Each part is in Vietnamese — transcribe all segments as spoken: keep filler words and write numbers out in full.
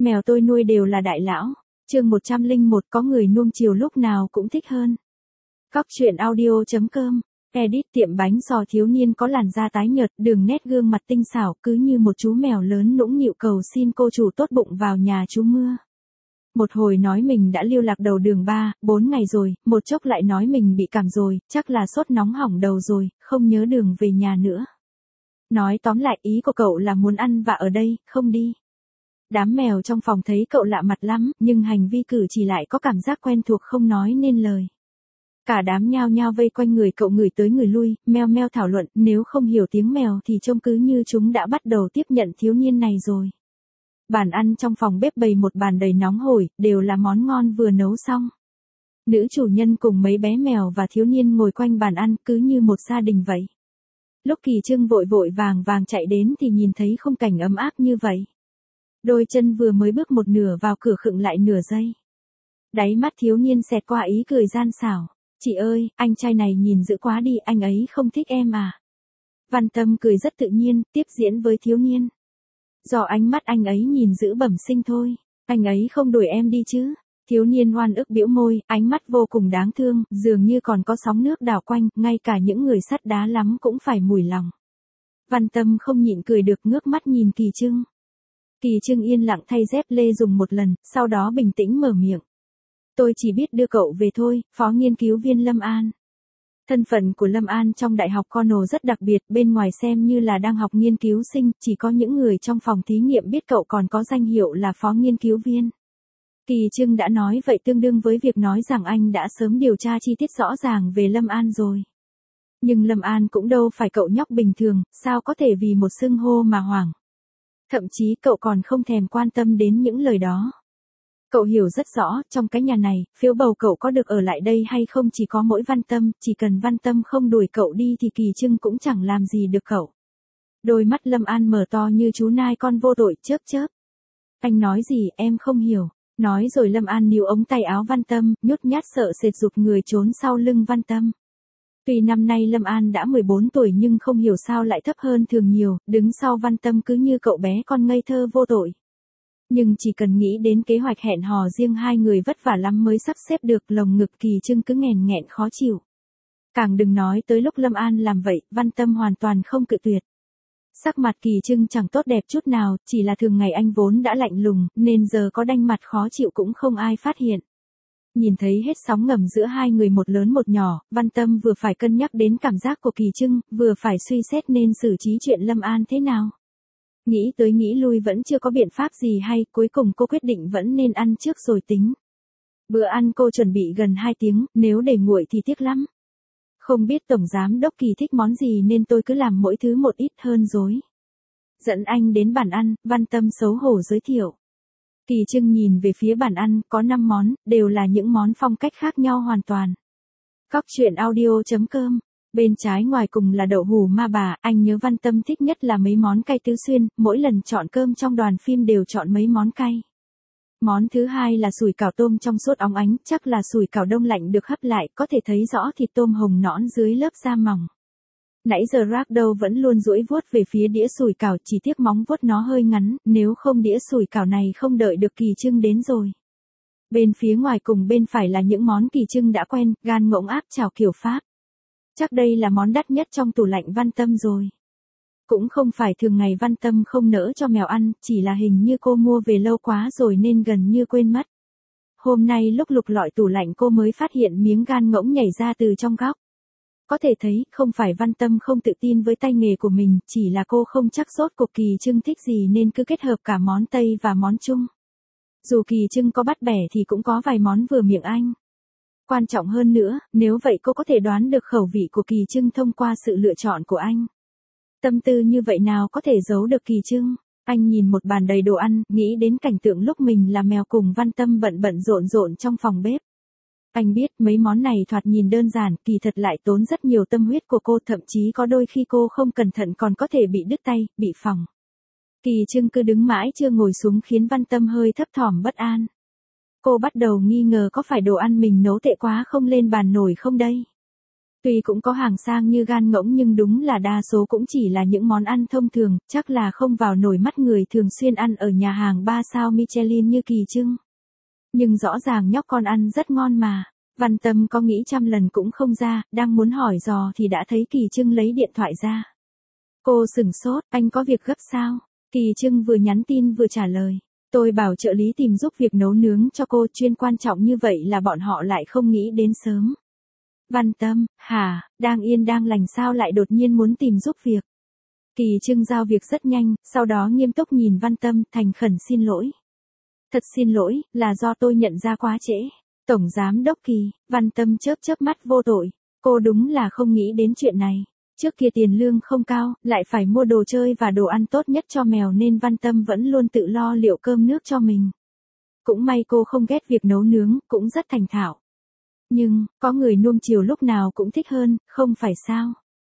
Mèo tôi nuôi đều là đại lão. Chương một trăm lẻ một có người nuông chiều lúc nào cũng thích hơn. Cóc truyện audio chấm com. Edit tiệm bánh giò thiếu niên có làn da tái nhợt, đường nét gương mặt tinh xảo, cứ như một chú mèo lớn nũng nịu cầu xin cô chủ tốt bụng vào nhà chú mưa. Một hồi nói mình đã lưu lạc đầu đường ba, bốn ngày rồi, một chốc lại nói mình bị cảm rồi, chắc là sốt nóng hỏng đầu rồi, không nhớ đường về nhà nữa. Nói tóm lại ý của cậu là muốn ăn và ở đây, không đi. Đám mèo trong phòng thấy cậu lạ mặt lắm, nhưng hành vi cử chỉ lại có cảm giác quen thuộc không nói nên lời. Cả đám nhao nhao vây quanh người cậu, người tới người lui, meo meo thảo luận, nếu không hiểu tiếng mèo thì trông cứ như chúng đã bắt đầu tiếp nhận thiếu niên này rồi. Bàn ăn trong phòng bếp bày một bàn đầy nóng hổi, đều là món ngon vừa nấu xong. Nữ chủ nhân cùng mấy bé mèo và thiếu niên ngồi quanh bàn ăn cứ như một gia đình vậy. Lúc Kỳ Trưng vội vội vàng vàng chạy đến thì nhìn thấy khung cảnh ấm áp như vậy. Đôi chân vừa mới bước một nửa vào cửa khựng lại nửa giây. Đáy mắt thiếu niên xẹt qua ý cười gian xảo. Chị ơi, anh trai này nhìn dữ quá đi, anh ấy không thích em à? Văn Tâm cười rất tự nhiên, tiếp diễn với thiếu niên. Do ánh mắt anh ấy nhìn dữ bẩm sinh thôi, anh ấy không đuổi em đi chứ? Thiếu niên oan ức bĩu môi, ánh mắt vô cùng đáng thương, dường như còn có sóng nước đảo quanh, ngay cả những người sắt đá lắm cũng phải mủi lòng. Văn Tâm không nhịn cười được, ngước mắt nhìn Kỳ Trưng. Kỳ Trưng yên lặng thay dép lê dùng một lần, sau đó bình tĩnh mở miệng. Tôi chỉ biết đưa cậu về thôi, phó nghiên cứu viên Lâm An. Thân phận của Lâm An trong Đại học Cornell rất đặc biệt, bên ngoài xem như là đang học nghiên cứu sinh, chỉ có những người trong phòng thí nghiệm biết cậu còn có danh hiệu là phó nghiên cứu viên. Kỳ Trưng đã nói vậy tương đương với việc nói rằng anh đã sớm điều tra chi tiết rõ ràng về Lâm An rồi. Nhưng Lâm An cũng đâu phải cậu nhóc bình thường, sao có thể vì một xưng hô mà hoảng. Thậm chí cậu còn không thèm quan tâm đến những lời đó. Cậu hiểu rất rõ, trong cái nhà này, phiếu bầu cậu có được ở lại đây hay không chỉ có mỗi Văn Tâm, chỉ cần Văn Tâm không đuổi cậu đi thì Kỳ Trưng cũng chẳng làm gì được cậu. Đôi mắt Lâm An mở to như chú nai con vô tội, chớp chớp. Anh nói gì, em không hiểu. Nói rồi Lâm An níu ống tay áo Văn Tâm, nhút nhát sợ sệt giục người trốn sau lưng Văn Tâm. Tuy năm nay Lâm An đã mười bốn tuổi nhưng không hiểu sao lại thấp hơn thường nhiều, đứng sau Văn Tâm cứ như cậu bé con ngây thơ vô tội. Nhưng chỉ cần nghĩ đến kế hoạch hẹn hò riêng hai người vất vả lắm mới sắp xếp được, lồng ngực Kỳ Trưng cứ nghèn nghẹn khó chịu. Càng đừng nói tới lúc Lâm An làm vậy, Văn Tâm hoàn toàn không cự tuyệt. Sắc mặt Kỳ Trưng chẳng tốt đẹp chút nào, chỉ là thường ngày anh vốn đã lạnh lùng, nên giờ có đanh mặt khó chịu cũng không ai phát hiện. Nhìn thấy hết sóng ngầm giữa hai người một lớn một nhỏ, Văn Tâm vừa phải cân nhắc đến cảm giác của Kỳ Trưng, vừa phải suy xét nên xử trí chuyện Lâm An thế nào. Nghĩ tới nghĩ lui vẫn chưa có biện pháp gì hay, cuối cùng cô quyết định vẫn nên ăn trước rồi tính. Bữa ăn cô chuẩn bị gần hai tiếng, nếu để nguội thì tiếc lắm. Không biết Tổng Giám Đốc Kỳ thích món gì nên tôi cứ làm mỗi thứ một ít hơn dối. Dẫn anh đến bàn ăn, Văn Tâm xấu hổ giới thiệu. Kỳ Trưng nhìn về phía bàn ăn, có năm món, đều là những món phong cách khác nhau hoàn toàn. Cóc truyện audio chấm com. Bên trái ngoài cùng là đậu hù ma bà, anh nhớ Văn Tâm thích nhất là mấy món cay tứ xuyên, mỗi lần chọn cơm trong đoàn phim đều chọn mấy món cay. Món thứ hai là sủi cảo tôm trong sốt óng ánh, chắc là sủi cảo đông lạnh được hấp lại, có thể thấy rõ thịt tôm hồng nõn dưới lớp da mỏng. Nãy giờ Ragdow vẫn luôn duỗi vuốt về phía đĩa sủi cảo, chỉ tiếc móng vuốt nó hơi ngắn, nếu không đĩa sủi cảo này không đợi được Kỳ Trưng đến rồi. Bên phía ngoài cùng bên phải là những món Kỳ Trưng đã quen, gan ngỗng áp chảo kiểu Pháp. Chắc đây là món đắt nhất trong tủ lạnh Văn Tâm rồi. Cũng không phải thường ngày Văn Tâm không nỡ cho mèo ăn, chỉ là hình như cô mua về lâu quá rồi nên gần như quên mất. Hôm nay lúc lục lọi tủ lạnh cô mới phát hiện miếng gan ngỗng nhảy ra từ trong góc. Có thể thấy, không phải Văn Tâm không tự tin với tay nghề của mình, chỉ là cô không chắc rốt cuộc Kỳ Trưng thích gì nên cứ kết hợp cả món Tây và món Trung. Dù Kỳ Trưng có bắt bẻ thì cũng có vài món vừa miệng anh. Quan trọng hơn nữa, nếu vậy cô có thể đoán được khẩu vị của Kỳ Trưng thông qua sự lựa chọn của anh. Tâm tư như vậy nào có thể giấu được Kỳ Trưng? Anh nhìn một bàn đầy đồ ăn, nghĩ đến cảnh tượng lúc mình là mèo cùng Văn Tâm bận bận rộn rộn trong phòng bếp. Anh biết mấy món này thoạt nhìn đơn giản, kỳ thật lại tốn rất nhiều tâm huyết của cô, thậm chí có đôi khi cô không cẩn thận còn có thể bị đứt tay, bị phỏng. Kỳ Trưng cứ đứng mãi chưa ngồi xuống khiến Văn Tâm hơi thấp thỏm bất an. Cô bắt đầu nghi ngờ có phải đồ ăn mình nấu tệ quá không lên bàn nổi không đây. Tuy cũng có hàng sang như gan ngỗng nhưng đúng là đa số cũng chỉ là những món ăn thông thường, chắc là không vào nổi mắt người thường xuyên ăn ở nhà hàng ba sao Michelin như Kỳ Trưng. Nhưng rõ ràng nhóc con ăn rất ngon mà. Văn Tâm có nghĩ trăm lần cũng không ra, đang muốn hỏi dò thì đã thấy Kỳ Trưng lấy điện thoại ra. Cô sửng sốt, anh có việc gấp sao? Kỳ Trưng vừa nhắn tin vừa trả lời. Tôi bảo trợ lý tìm giúp việc nấu nướng cho cô, chuyên quan trọng như vậy là bọn họ lại không nghĩ đến sớm. Văn Tâm, hả, đang yên đang lành sao lại đột nhiên muốn tìm giúp việc? Kỳ Trưng giao việc rất nhanh, sau đó nghiêm túc nhìn Văn Tâm, thành khẩn xin lỗi. Thật xin lỗi, là do tôi nhận ra quá trễ. Tổng giám đốc Kỳ, Văn Tâm chớp chớp mắt vô tội. Cô đúng là không nghĩ đến chuyện này. Trước kia tiền lương không cao, lại phải mua đồ chơi và đồ ăn tốt nhất cho mèo nên Văn Tâm vẫn luôn tự lo liệu cơm nước cho mình. Cũng may cô không ghét việc nấu nướng, cũng rất thành thạo. Nhưng, có người nuông chiều lúc nào cũng thích hơn, không phải sao?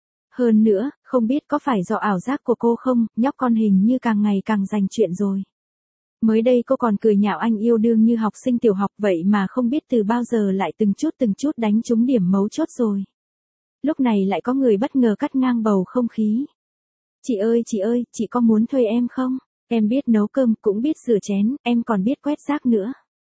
Hơn nữa, không biết có phải do ảo giác của cô không, nhóc con hình như càng ngày càng rành chuyện rồi. Mới đây cô còn cười nhạo anh yêu đương như học sinh tiểu học vậy mà không biết từ bao giờ lại từng chút từng chút đánh trúng điểm mấu chốt rồi. Lúc này lại có người bất ngờ cắt ngang bầu không khí. Chị ơi chị ơi, chị có muốn thuê em không? Em biết nấu cơm, cũng biết rửa chén, em còn biết quét rác nữa.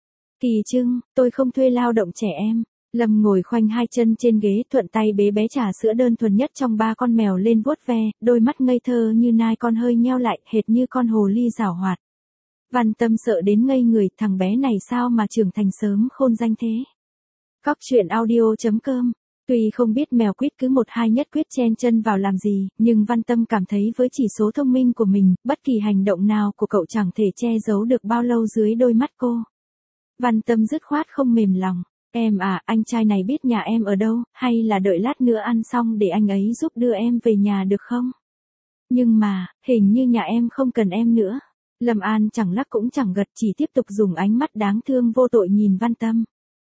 Kỳ Trưng, tôi không thuê lao động trẻ em. Lâm ngồi khoanh hai chân trên ghế, thuận tay bế bé trà sữa đơn thuần nhất trong ba con mèo lên vuốt ve, đôi mắt ngây thơ như nai con hơi nheo lại, hệt như con hồ ly giảo hoạt. Văn Tâm sợ đến ngây người, thằng bé này sao mà trưởng thành sớm khôn danh thế. Cóc truyện audio chấm com. Tuy không biết mèo quýt cứ một hai nhất quyết chen chân vào làm gì, nhưng Văn Tâm cảm thấy với chỉ số thông minh của mình, bất kỳ hành động nào của cậu chẳng thể che giấu được bao lâu dưới đôi mắt cô. Văn Tâm dứt khoát không mềm lòng. Em à, anh trai này biết nhà em ở đâu, hay là đợi lát nữa ăn xong để anh ấy giúp đưa em về nhà được không? Nhưng mà, hình như nhà em không cần em nữa. Lâm An chẳng lắc cũng chẳng gật, chỉ tiếp tục dùng ánh mắt đáng thương vô tội nhìn Văn Tâm.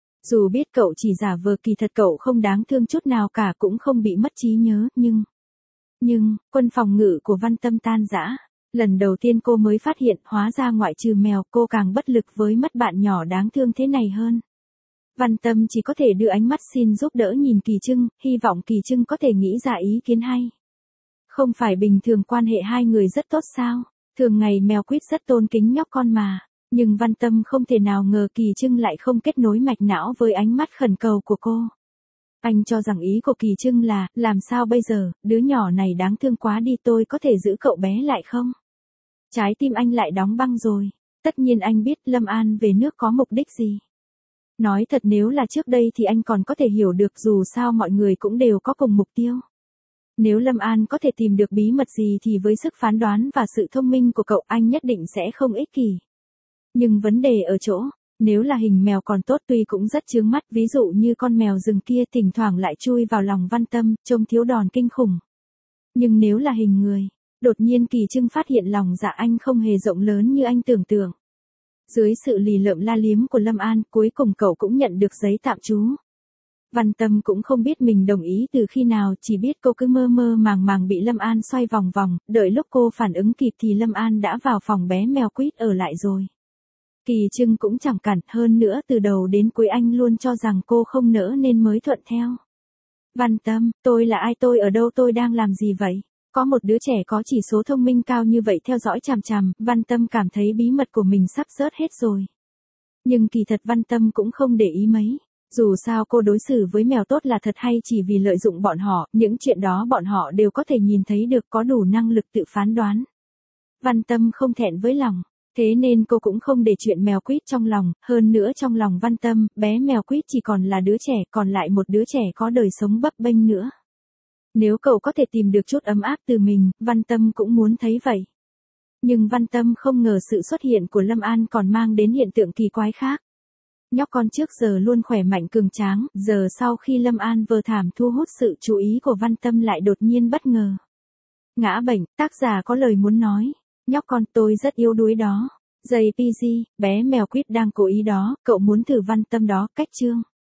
Dù biết cậu chỉ giả vờ, kỳ thật cậu không đáng thương chút nào cả, cũng không bị mất trí nhớ, nhưng... Nhưng, quân phòng ngự của Văn Tâm tan rã. Lần đầu tiên cô mới phát hiện, hóa ra ngoại trừ mèo, cô càng bất lực với mất bạn nhỏ đáng thương thế này hơn. Văn Tâm chỉ có thể đưa ánh mắt xin giúp đỡ nhìn Kỳ Trưng, hy vọng Kỳ Trưng có thể nghĩ ra ý kiến hay. Không phải bình thường quan hệ hai người rất tốt sao? Thường ngày mèo quýt rất tôn kính nhóc con mà. Nhưng Văn Tâm không thể nào ngờ Kỳ Trưng lại không kết nối mạch não với ánh mắt khẩn cầu của cô. Anh cho rằng ý của Kỳ Trưng là, làm sao bây giờ, đứa nhỏ này đáng thương quá đi, tôi có thể giữ cậu bé lại không? Trái tim anh lại đóng băng rồi. Tất nhiên anh biết Lâm An về nước có mục đích gì. Nói thật, nếu là trước đây thì anh còn có thể hiểu được, dù sao mọi người cũng đều có cùng mục tiêu. Nếu Lâm An có thể tìm được bí mật gì thì với sức phán đoán và sự thông minh của cậu, anh nhất định sẽ không ích kỷ. Nhưng vấn đề ở chỗ, nếu là hình mèo còn tốt, tuy cũng rất chướng mắt, ví dụ như con mèo rừng kia thỉnh thoảng lại chui vào lòng Văn Tâm, trông thiếu đòn kinh khủng. Nhưng nếu là hình người, đột nhiên Kỳ Trưng phát hiện lòng dạ anh không hề rộng lớn như anh tưởng tượng. Dưới sự lì lợm la liếm của Lâm An, cuối cùng cậu cũng nhận được giấy tạm trú. Văn Tâm cũng không biết mình đồng ý từ khi nào, chỉ biết cô cứ mơ mơ màng màng bị Lâm An xoay vòng vòng, đợi lúc cô phản ứng kịp thì Lâm An đã vào phòng bé mèo quýt ở lại rồi. Kỳ Trưng cũng chẳng cản, hơn nữa từ đầu đến cuối anh luôn cho rằng cô không nỡ nên mới thuận theo. Văn Tâm, tôi là ai, tôi ở đâu, tôi đang làm gì vậy? Có một đứa trẻ có chỉ số thông minh cao như vậy theo dõi chằm chằm, Văn Tâm cảm thấy bí mật của mình sắp rớt hết rồi. Nhưng kỳ thật Văn Tâm cũng không để ý mấy. Dù sao cô đối xử với mèo tốt là thật hay chỉ vì lợi dụng bọn họ, những chuyện đó bọn họ đều có thể nhìn thấy được, có đủ năng lực tự phán đoán. Văn Tâm không thẹn với lòng, thế nên cô cũng không để chuyện mèo quýt trong lòng, hơn nữa trong lòng Văn Tâm, bé mèo quýt chỉ còn là đứa trẻ, còn lại một đứa trẻ có đời sống bấp bênh nữa. Nếu cậu có thể tìm được chút ấm áp từ mình, Văn Tâm cũng muốn thấy vậy. Nhưng Văn Tâm không ngờ sự xuất hiện của Lâm An còn mang đến hiện tượng kỳ quái khác. Nhóc con trước giờ luôn khỏe mạnh cường tráng, giờ sau khi Lâm An vừa thảm thu hút sự chú ý của Văn Tâm lại đột nhiên bất ngờ ngã bệnh. Tác giả có lời muốn nói, nhóc con tôi rất yếu đuối đó. gi pê giê, bé mèo quýt đang cố ý đó, cậu muốn thử Văn Tâm đó, cách chương.